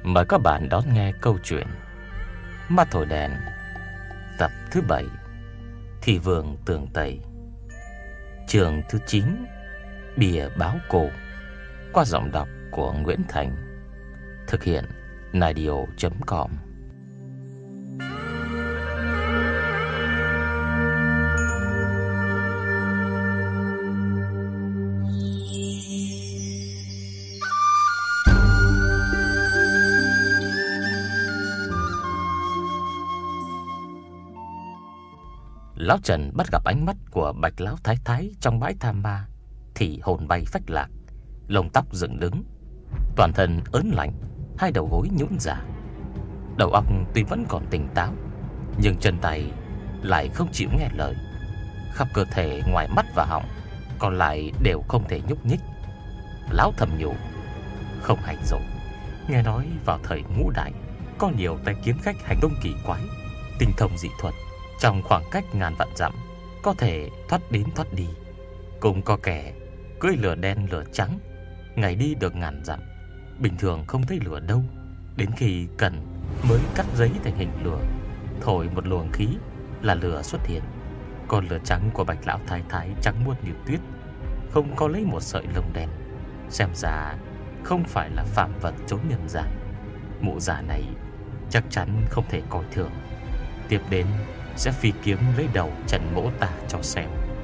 Mời các bạn đón nghe câu chuyện Ma Thổi Đèn tập thứ 7, Thị Vườn Tường Tây, chương thứ 9, Bìa Báo Cổ, qua giọng đọc của Nguyễn Thành. Thực hiện Nadio.com. Lão Trần bắt gặp ánh mắt của Bạch Lão Thái Thái trong bãi tha ma thì hồn bay phách lạc, lông tóc dựng đứng, toàn thân ớn lạnh, hai đầu gối nhũn ra. Đầu óc tuy vẫn còn tỉnh táo, nhưng chân tay lại không chịu nghe lời. Khắp cơ thể ngoài mắt và họng còn lại đều không thể nhúc nhích. Lão thầm nhủ, không hay rồi. Nghe nói vào thời ngũ đại có nhiều tay kiếm khách hành động kỳ quái, tinh thông dị thuật, trong khoảng cách ngàn vạn dặm có thể thoát đến thoát đi. Cũng có kẻ cưỡi lửa đen lửa trắng, ngày đi được ngàn dặm, bình thường không thấy lửa đâu, đến khi cần mới cắt giấy thành hình lửa, thổi một luồng khí là lửa xuất hiện. Còn lửa trắng của Bạch Lão Thái Thái trắng muốt như tuyết, không có lấy một sợi lông đen, xem ra không phải là phàm vật trốn nhân gian. Mụ già này chắc chắn không thể coi thường. Tiếp đến sẽ phi kiếm lấy đầu Trần Mỗ ta cho xem.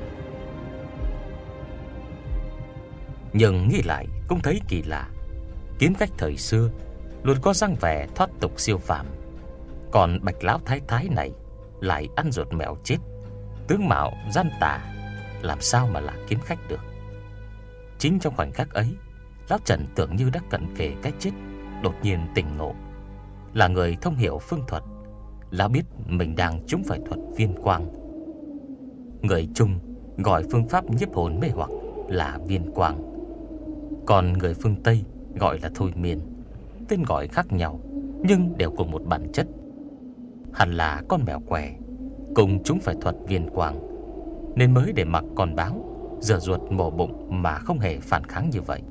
Nhưng nghĩ lại cũng thấy kỳ lạ. Kiếm khách thời xưa luôn có dáng vẻ thoát tục siêu phàm, còn Bạch Lão Thái Thái này lại ăn ruột mèo chết, tướng mạo gian tà, làm sao mà là kiếm khách được. Chính trong khoảnh khắc ấy, Lão Trần tưởng như đã cận kề cái chết, đột nhiên tỉnh ngộ. Là người thông hiểu phương thuật, Lão biết mình đang trúng phải thuật viên quang. Người Trung gọi phương pháp nhiếp hồn mê hoặc là viên quang, còn người phương Tây gọi là thôi miên. Tên gọi khác nhau nhưng đều cùng một bản chất. Hẳn là con mèo què cùng chúng phải thuật viên quang, nên mới để mặc con báo rửa ruột mổ bụng mà không hề phản kháng như vậy.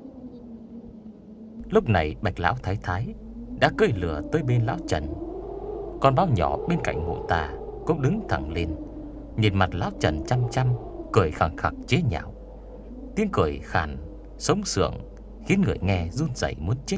Lúc này Bạch Lão Thái Thái đã cưỡi lửa tới bên Lão Trần. Con báo nhỏ bên cạnh mụ ta cũng đứng thẳng lên, nhìn mặt Lão Trần chăm chăm, cười khẳng khặc chế nhạo. Tiếng cười khàn sống sượng khiến người nghe run rẩy muốn chết.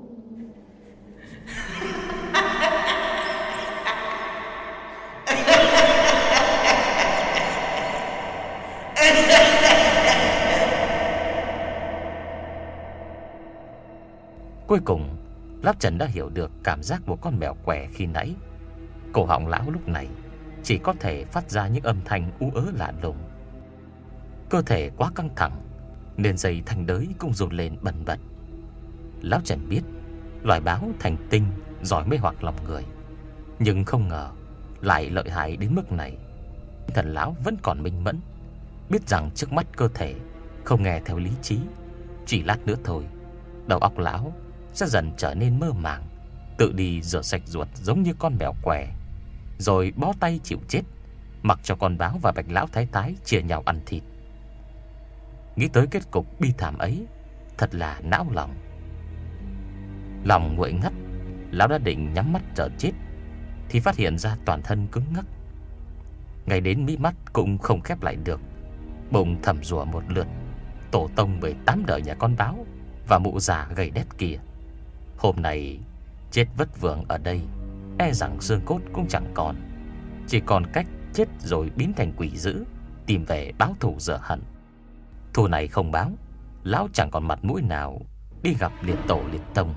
Cuối cùng Lão Trần đã hiểu được cảm giác của con mèo què khi nãy. Cổ họng lão lúc này chỉ có thể phát ra những âm thanh ú ớ lạ lùng. Cơ thể quá căng thẳng nên dây thanh đới cũng run lên bần bật. Lão Trần biết loài báo thành tinh giỏi mê hoặc lòng người, nhưng không ngờ lại lợi hại đến mức này. Thần lão vẫn còn minh mẫn, biết rằng trước mắt cơ thể không nghe theo lý trí. Chỉ lát nữa thôi, đầu óc lão sẽ dần trở nên mơ màng, tự đi rửa sạch ruột giống như con mèo què, rồi bó tay chịu chết, mặc cho con báo và Bạch Lão Thái Thái chia nhau ăn thịt. Nghĩ tới kết cục bi thảm ấy, thật là não lòng. Lòng nguội ngắt, lão đã định nhắm mắt chờ chết thì phát hiện ra toàn thân cứng ngắc, ngay đến mí mắt cũng không khép lại được. Bụng thầm rủa một lượt, tổ tông 18 đời nhà con báo và mụ già gầy đét kia, hôm nay chết vất vưởng ở đây, e rằng xương cốt cũng chẳng còn, chỉ còn cách chết rồi biến thành quỷ dữ, tìm về báo thù rửa hận. Thù này không báo, lão chẳng còn mặt mũi nào đi gặp liệt tổ liệt tông.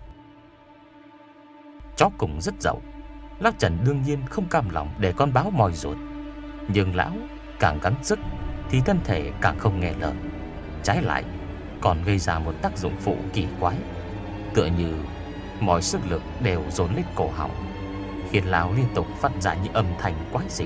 Chó cùng rất dậu, Lão Trần đương nhiên không cam lòng để con báo moi ruột, nhưng lão càng gắng sức thì thân thể càng không nghe lời, trái lại còn gây ra một tác dụng phụ kỳ quái, tựa như mọi sức lực đều dồn lên cổ họng, khiến lão liên tục phát ra những âm thanh quái dị.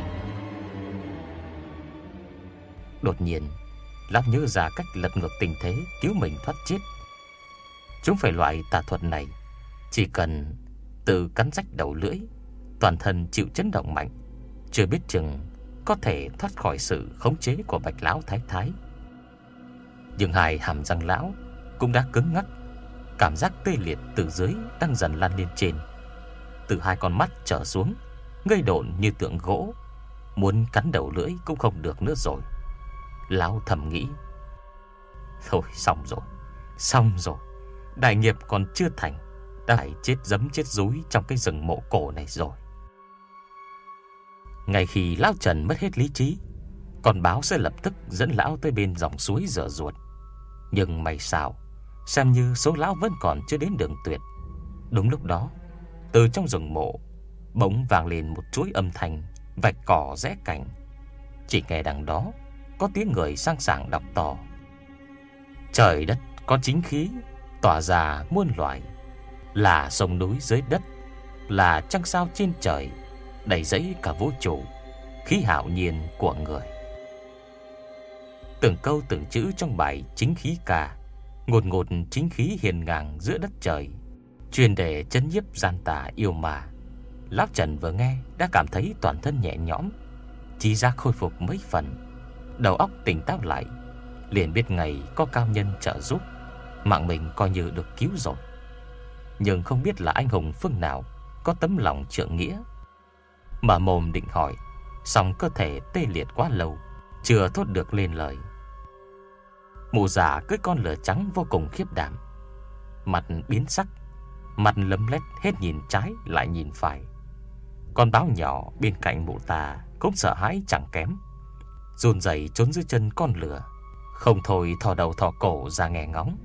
Đột nhiên lão nhớ ra cách lật ngược tình thế, cứu mình thoát chết. Chúng phải loại tà thuật này, chỉ cần tự cắn rách đầu lưỡi, toàn thân chịu chấn động mạnh, chưa biết chừng có thể thoát khỏi sự khống chế của Bạch Lão Thái Thái. Nhưng hai hàm răng lão cũng đã cứng ngắc, Cảm giác tê liệt từ dưới đang dần lan lên trên. Từ hai con mắt trở xuống, ngây độn như tượng gỗ, muốn cắn đầu lưỡi cũng không được nữa rồi. Lão thầm nghĩ, thôi xong rồi, đại nghiệp còn chưa thành, đã phải chết giấm chết dúi trong cái rừng mộ cổ này rồi. Ngay khi lão Trần mất hết lý trí, con báo sẽ lập tức dẫn lão tới bên dòng suối rửa ruột. Nhưng may sao, xem như số lão vẫn còn chưa đến đường tuyệt. Đúng lúc đó, từ trong rừng mộ bỗng vang lên một chuỗi âm thanh vạch cỏ rẽ cành. Chỉ nghe đằng đó có tiếng người sang sảng đọc to: trời đất có chính khí, tỏa ra muôn loài, là sông núi dưới đất, là trăng sao trên trời, đầy dẫy cả vũ trụ, khí hạo nhiên của người. Từng câu từng chữ trong bài chính khí ca, ngột ngột chính khí hiền ngang giữa đất trời, truyền để trấn nhiếp gian tà yêu ma. Lão Trần vừa nghe đã cảm thấy toàn thân nhẹ nhõm, trí giác khôi phục mấy phần, đầu óc tỉnh táo lại, liền biết ngày có cao nhân trợ giúp, mạng mình coi như được cứu rồi. Nhưng không biết là anh hùng phương nào có tấm lòng trượng nghĩa. Mở mồm định hỏi, song cơ thể tê liệt quá lâu, chưa thốt được lên lời. Mụ già cưỡi con lừa trắng vô cùng khiếp đảm, mặt biến sắc, mặt lấm lét hết nhìn trái lại nhìn phải. Con báo nhỏ bên cạnh mụ ta cũng sợ hãi chẳng kém, run rẩy trốn dưới chân con lừa, không thôi thò đầu thò cổ ra nghe ngóng.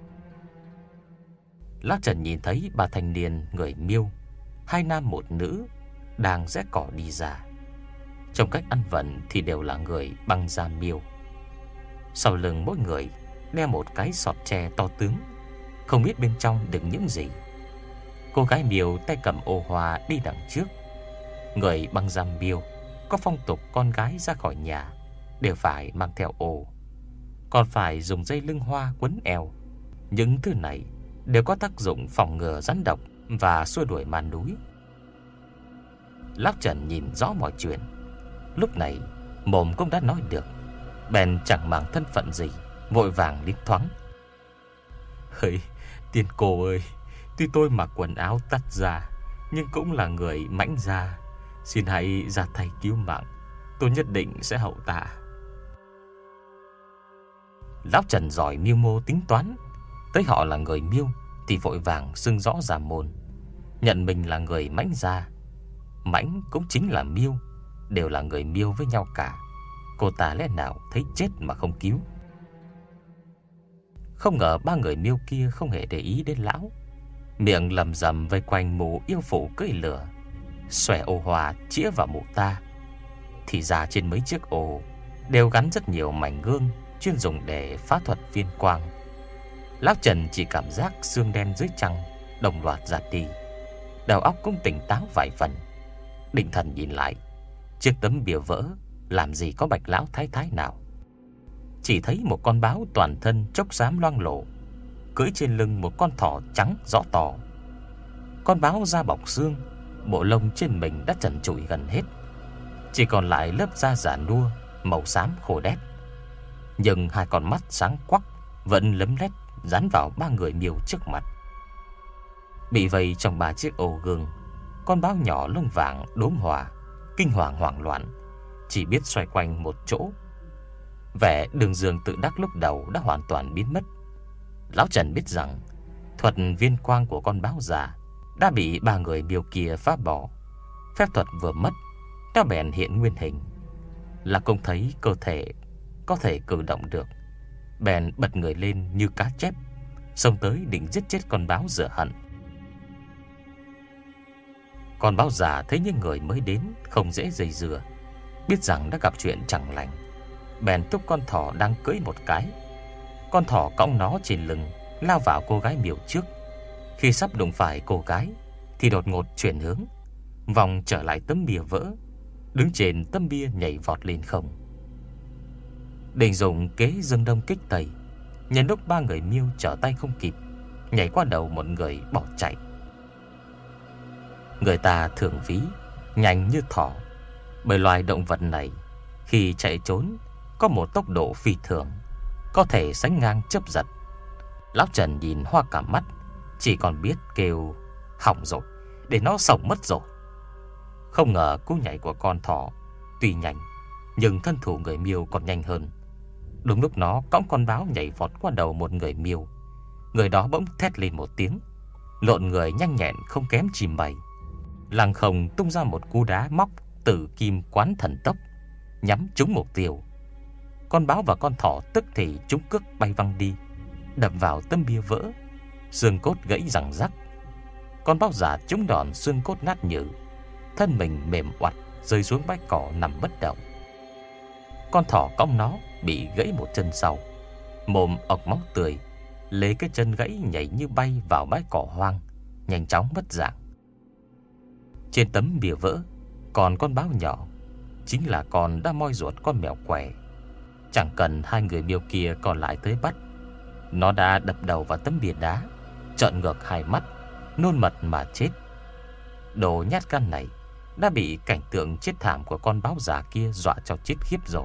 Lão Trần nhìn thấy ba thanh niên người Miêu, hai nam một nữ, đang rẽ cỏ đi ra. Trong cách ăn vận thì đều là người băng da Miêu. Sau lưng mỗi người đeo một cái sọt tre to tướng, không biết bên trong đựng những gì. Cô gái Miêu tay cầm ô hoa đi đằng trước. Người băng da Miêu có phong tục con gái ra khỏi nhà đều phải mang theo ô, còn phải dùng dây lưng hoa quấn eo. Những thứ này đều có tác dụng phòng ngừa rắn độc và xua đuổi ma núi. Lão Trần nhìn rõ mọi chuyện, lúc này mồm cũng đã nói được, bèn chẳng màng thân phận gì, vội vàng liếc thoáng: "Hỡi tiên cô ơi, tuy tôi mặc quần áo tắt ra, nhưng cũng là người mãnh gia, xin hãy ra tay cứu mạng, tôi nhất định sẽ hậu tạ." Lão Trần giỏi mưu mô tính toán, thấy họ là người Miêu thì vội vàng xưng rõ ra môn, nhận mình là người mãnh gia. Mãnh cũng chính là Miêu, đều là người Miêu với nhau cả. Cô ta lẽ nào thấy chết mà không cứu. Không ngờ ba người Miêu kia không hề để ý đến lão, miệng lầm rầm vây quanh mụ yêu phụ cưỡi lửa, xòe ô hoa chĩa vào mụ ta. Thì ra trên mấy chiếc ô đều gắn rất nhiều mảnh gương chuyên dùng để phá thuật viên quang. Lão Trần chỉ cảm giác xương đen dưới trăng đồng loạt giạt đi, đầu óc cũng tỉnh táo vài phần. Định thần nhìn lại, chiếc tấm bìa vỡ làm gì có Bạch lão thái thái nào. Chỉ thấy một con báo toàn thân chốc xám loang lổ, cưỡi trên lưng một con thỏ trắng rõ tỏ. Con báo da bọc xương, bộ lông trên mình đã trần trụi gần hết, chỉ còn lại lớp da già nua màu xám khô đét. Nhưng hai con mắt sáng quắc vẫn lấm lét dán vào ba người Miêu trước mặt. Bị vây trong ba chiếc ô gương, con báo nhỏ lông vàng đốm hòa, kinh hoàng hoảng loạn, chỉ biết xoay quanh một chỗ. Vẻ đường dương tự đắc lúc đầu đã hoàn toàn biến mất. Lão Trần biết rằng thuật viên quang của con báo già đã bị ba người Miêu kia phá bỏ. Phép thuật vừa mất, nó bèn hiện nguyên hình. Là cũng thấy cơ thể có thể cử động được, bèn bật người lên như cá chép, xông tới định giết chết con báo rửa hận. Con báo già thấy những người mới đến không dễ dây dưa, biết rằng đã gặp chuyện chẳng lành, bèn thúc con thỏ đang cưỡi một cái. Con thỏ cõng nó trên lưng lao vào cô gái Miêu trước. Khi sắp đụng phải cô gái thì đột ngột chuyển hướng, vòng trở lại tấm bia vỡ, đứng trên tấm bia nhảy vọt lên không. Định dùng kế dương đông kích tây, nhân lúc ba người Miêu trở tay không kịp, nhảy qua đầu một người bỏ chạy. Người ta thường ví nhanh như thỏ, bởi loài động vật này khi chạy trốn có một tốc độ phi thường, có thể sánh ngang chớp giật. Lão Trần nhìn hoa cả mắt, chỉ còn biết kêu hỏng rồi, để nó sống mất rồi. Không ngờ cú nhảy của con thỏ tuy nhanh, nhưng thân thủ người miêu còn nhanh hơn. Đúng lúc nó cõng con báo nhảy vọt qua đầu một người miêu, người đó bỗng thét lên một tiếng, lộn người nhanh nhẹn không kém chim bay, lăng không tung ra một cú đá móc từ kim quán thần tốc, nhắm trúng mục tiêu. Con báo và con thỏ tức thì trúng cước bay văng đi, đập vào tấm bia vỡ, xương cốt gãy răng rắc. Con báo già trúng đòn xương cốt nát nhừ, thân mình mềm oặt rơi xuống bãi cỏ nằm bất động. Con thỏ cõng nó bị gãy một chân sau, mồm ọc máu tươi, lấy cái chân gãy nhảy như bay vào bãi cỏ hoang, nhanh chóng mất dạng. Trên tấm bia vỡ còn con báo nhỏ, chính là con đã moi ruột con mèo què. Chẳng cần hai người miêu kia còn lại tới bắt, nó đã đập đầu vào tấm bia đá, trợn ngược hai mắt, nôn mật mà chết. Đồ nhát gan này đã bị cảnh tượng chết thảm của con báo già kia dọa cho chết khiếp rồi.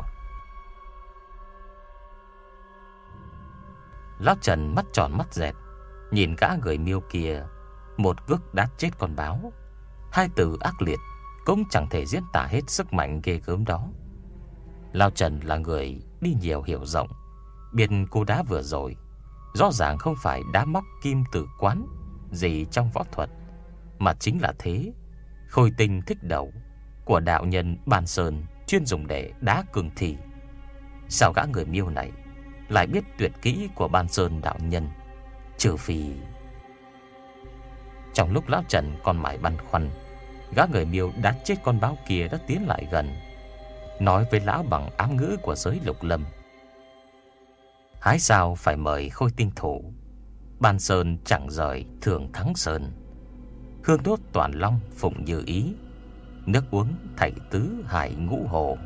Lão Trần mắt tròn mắt dẹt, nhìn gã người miêu kia một cước đá chết con báo. Hai từ ác liệt cũng chẳng thể diễn tả hết sức mạnh ghê gớm đó. Lão Trần là người đi nhiều hiểu rộng, biết cú đá vừa rồi rõ ràng không phải đá móc kim tử quán gì trong võ thuật, mà chính là thế khôi tinh thích đầu của đạo nhân Ban Sơn, chuyên dùng để đá cường thị. Sao gã người miêu này lại biết tuyệt kỹ của Ban Sơn đạo nhân? Trừ phi... Trong lúc lão Trần còn mải băn khoăn, gã người miêu đá chết con báo kia đã tiến lại gần, nói với lão bằng ám ngữ của giới Lục Lâm. Hái sao phải mời khôi tinh thủ, Ban Sơn chẳng rời thường thắng sơn. Hương đốt toàn long phụng như ý, nước uống thảy tứ hải ngũ hồ.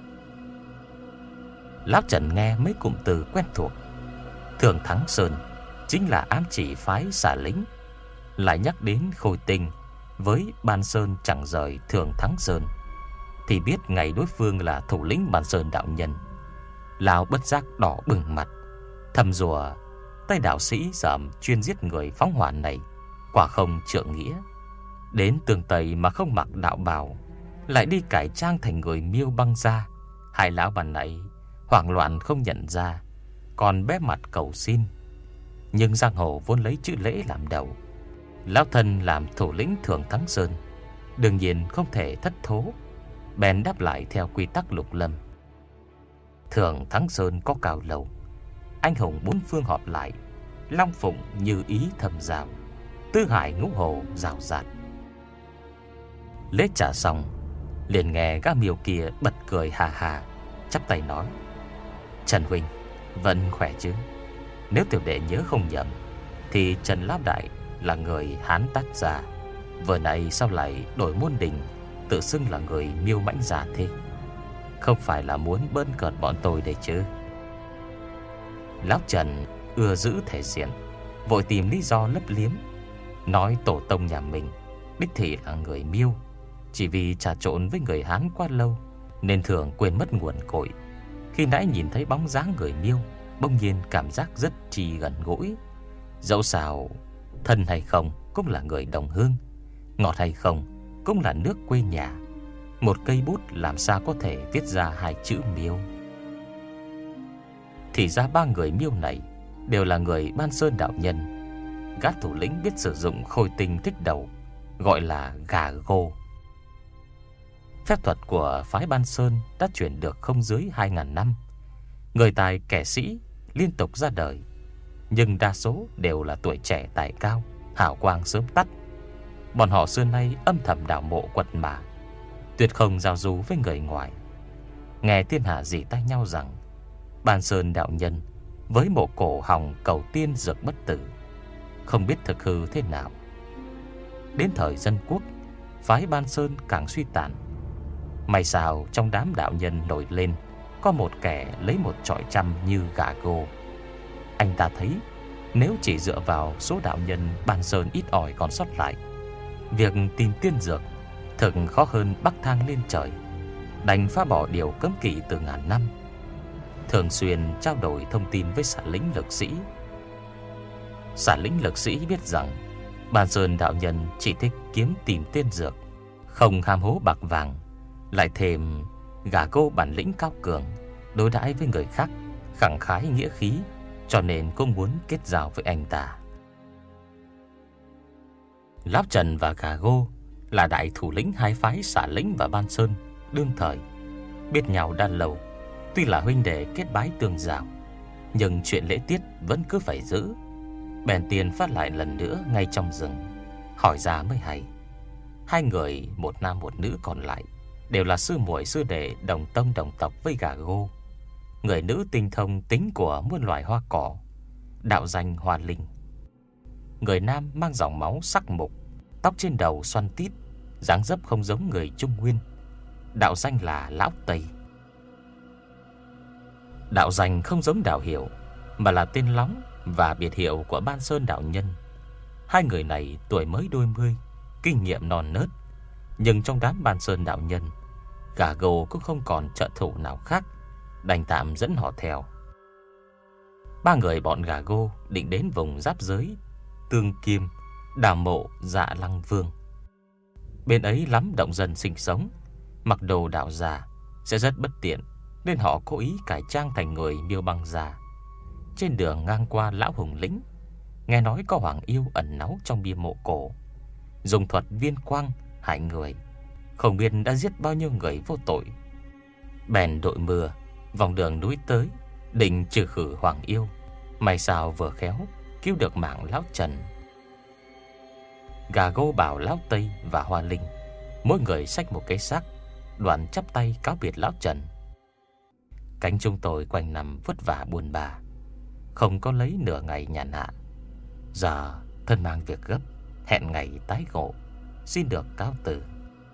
Lão Trần nghe mấy cụm từ quen thuộc. Thường thắng sơn chính là ám chỉ phái xà lính, lại nhắc đến khôi tinh với Ban Sơn chẳng rời thường thắng sơn, thì biết ngày đối phương là thủ lĩnh Ban Sơn đạo nhân. Lão bất giác đỏ bừng mặt, thầm rủa tay đạo sĩ dởm chuyên giết người phóng hỏa này quả không trượng nghĩa. Đến tường Tây mà không mặc đạo bào, lại đi cải trang thành người miêu băng da. Hai lão bà này hoảng loạn không nhận ra, còn bé mặt cầu xin. Nhưng giang hồ vốn lấy chữ lễ làm đầu, lão thân làm thủ lĩnh Thường Thắng Sơn, đương nhiên không thể thất thố, bèn đáp lại theo quy tắc Lục Lâm. Thường Thắng Sơn có cào lầu, anh hùng bốn phương họp lại, long phụng như ý thầm rào, tứ hải ngũ hồ rào rạt. Lễ trả xong, liền nghe gã miêu kia bật cười hà hà, chắp tay nói: Trần huynh vẫn khỏe chứ? Nếu tiểu đệ nhớ không nhầm thì Trần lão đại là người Hán Tát gia, vừa nãy sao lại đổi môn đình, tự xưng là người miêu mãnh giả thế? Không phải là muốn bỡn cợt bọn tôi đấy chứ? Lão Trần ưa giữ thể diện, vội tìm lý do lấp liếm, nói tổ tông nhà mình đích thị là người miêu, chỉ vì trà trộn với người Hán quá lâu nên thường quên mất nguồn cội. Khi nãy nhìn thấy bóng dáng người miêu, bỗng nhiên cảm giác rất chi gần gũi. Dẫu sao thân hay không cũng là người đồng hương, ngọt hay không cũng là nước quê nhà. Một cây bút làm sao có thể viết ra hai chữ miêu? Thì ra ba người miêu này đều là người Ban Sơn đạo nhân. Gã thủ lĩnh biết sử dụng khôi tinh thích đầu, gọi là gà gô. Phép thuật của phái Ban Sơn đã truyền được không dưới 2.000 năm. Người tài kẻ sĩ liên tục ra đời, nhưng đa số đều là tuổi trẻ tài cao, hào quang sớm tắt. Bọn họ xưa nay âm thầm đào mộ quật mã, tuyệt không giao du với người ngoài. Nghe thiên hạ rỉ tai nhau rằng Ban Sơn đạo nhân với mộ cổ hòng cầu tiên dược bất tử, không biết thực hư thế nào. Đến thời Dân Quốc, phái Ban Sơn càng suy tàn. May sao trong đám đạo nhân nổi lên có một kẻ lấy một trọi trăm như gà gô. Anh ta thấy nếu chỉ dựa vào số đạo nhân Ban Sơn ít ỏi còn sót lại, việc tìm tiên dược thực khó hơn bắc thang lên trời, đành phá bỏ điều cấm kỵ từ ngàn năm. Thường xuyên trao đổi thông tin với xã lính lực sĩ. Xả lĩnh lực sĩ biết rằng Ban Sơn đạo nhân chỉ thích kiếm tìm tiên dược, không ham hố bạc vàng, lại thêm gà gô bản lĩnh cao cường, đối đãi với người khác khẳng khái nghĩa khí, cho nên cũng muốn kết giao với anh ta. Lão Trần và gà gô là đại thủ lĩnh hai phái Xả Lĩnh và Ban Sơn đương thời, biết nhau đã lâu. Tuy là huynh đệ kết bái tương giao, nhưng chuyện lễ tiết vẫn cứ phải giữ. Bèn tiền phát lại lần nữa ngay trong rừng. Hỏi ra mới hay, hai người một nam một nữ còn lại đều là sư muội sư đệ đồng tông đồng tộc với gà gô. Người nữ tinh thông tính của muôn loài hoa cỏ, đạo danh Hoa Linh. Người nam mang dòng máu sắc mục, tóc trên đầu xoăn tít, dáng dấp không giống người Trung Nguyên, đạo danh là Lão Tây. Đạo danh không giống đạo hiệu, mà là tên lóng và biệt hiệu của Ban Sơn đạo nhân. Hai người này tuổi mới đôi mươi, kinh nghiệm non nớt, nhưng trong đám Ban Sơn đạo nhân, gà gô cũng không còn trợ thủ nào khác, đành tạm dẫn họ theo. Ba người bọn gà gô định đến vùng giáp giới Tương Kim, đào mộ Dạ Lăng Vương. Bên ấy lắm động dân sinh sống, mặc đồ đạo già sẽ rất bất tiện, nên họ cố ý cải trang thành người Miêu Băng già. Trên đường ngang qua Lão Hùng Lĩnh, nghe nói có hoàng yêu ẩn náu trong bia mộ cổ, dùng thuật viên quang hại người, không biết đã giết bao nhiêu người vô tội. Bèn đội mưa vòng đường núi tới, định trừ khử hoàng yêu. May sao vừa khéo cứu được mạng Lão Trần. Gà gô bảo Lão Tây và Hoa Linh mỗi người xách một cái xác, đoạn chắp tay cáo biệt Lão Trần. Cánh chúng tôi quanh năm vất vả buồn bã, không có lấy nửa ngày nhàn hạ. Giờ thân mang việc gấp, hẹn ngày tái ngộ, xin được cáo từ.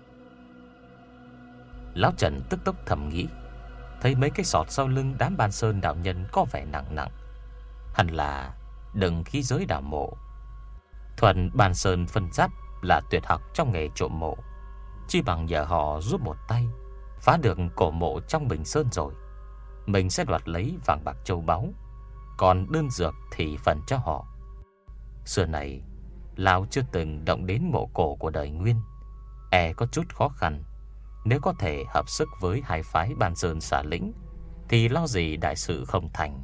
Lão Trần tức tốc thầm nghĩ, thấy mấy cái sọt sau lưng đám Ban Sơn đạo nhân có vẻ nặng nặng, hẳn là đựng khí giới đào mộ. Thuần Ban Sơn phân giáp là tuyệt học trong nghề trộm mộ, chi bằng nhờ họ giúp một tay phá được cổ mộ trong Bình Sơn rồi, mình sẽ đoạt lấy vàng bạc châu báu, còn đơn dược thì phần cho họ. Xưa này lão chưa từng động đến mộ cổ của đời Nguyên, có chút khó khăn. Nếu có thể hợp sức với hai phái Ban Sơn Xả Lĩnh thì lo gì đại sự không thành.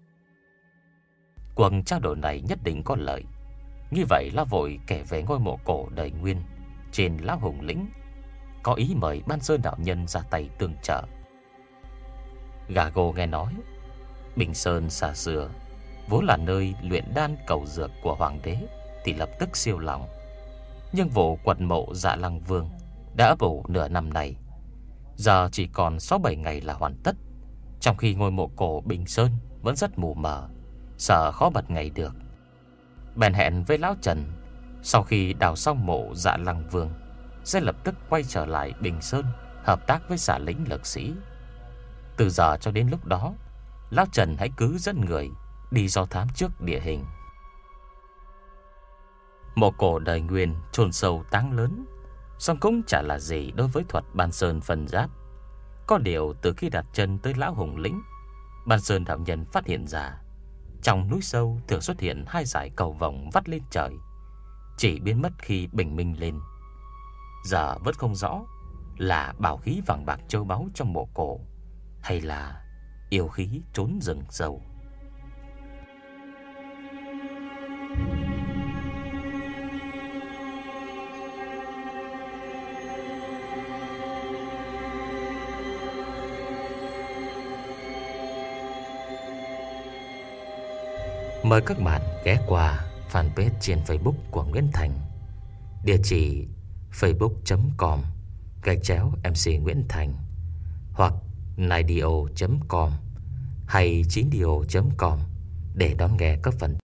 Cuộc trao đổi này nhất định có lợi. Như vậy lão vội kể về ngôi mộ cổ đời Nguyên trên Lão Hùng Lĩnh, có ý mời Ban Sơn đạo nhân ra tay tương trợ. Gà gô nghe nói Bình Sơn xa xưa vốn là nơi luyện đan cầu dược của hoàng đế thì lập tức siêu lòng. Nhưng vụ quật mộ Dạ Lăng Vương đã ấp ủ nửa năm này, giờ chỉ còn 6-7 ngày là hoàn tất, trong khi ngôi mộ cổ Bình Sơn vẫn rất mù mờ, sợ khó bật ngày được. Bèn hẹn với Lão Trần, sau khi đào xong mộ Dạ Lăng Vương sẽ lập tức quay trở lại Bình Sơn hợp tác với Xả Lĩnh lực sĩ. Từ giờ cho đến lúc đó, Lão Trần hãy cứ dẫn người đi do thám trước địa hình. Mộ cổ đời Nguyên chôn sâu táng lớn, song cũng chả là gì đối với thuật Ban Sơn phân giáp. Có điều từ khi đặt chân tới Lão Hùng Lĩnh, Ban Sơn đạo nhân phát hiện ra trong núi sâu thường xuất hiện hai dải cầu vồng vắt lên trời, chỉ biến mất khi bình minh lên. Giờ vẫn không rõ là bảo khí vàng bạc châu báu trong mộ cổ, hay là yêu khí trốn rừng sâu. Mời các bạn ghé qua fanpage trên Facebook của Nguyễn Thành, địa chỉ facebook.com/MC Nguyễn Thành, hoặc naidio.com hay 9dio.com để đón nghe các phần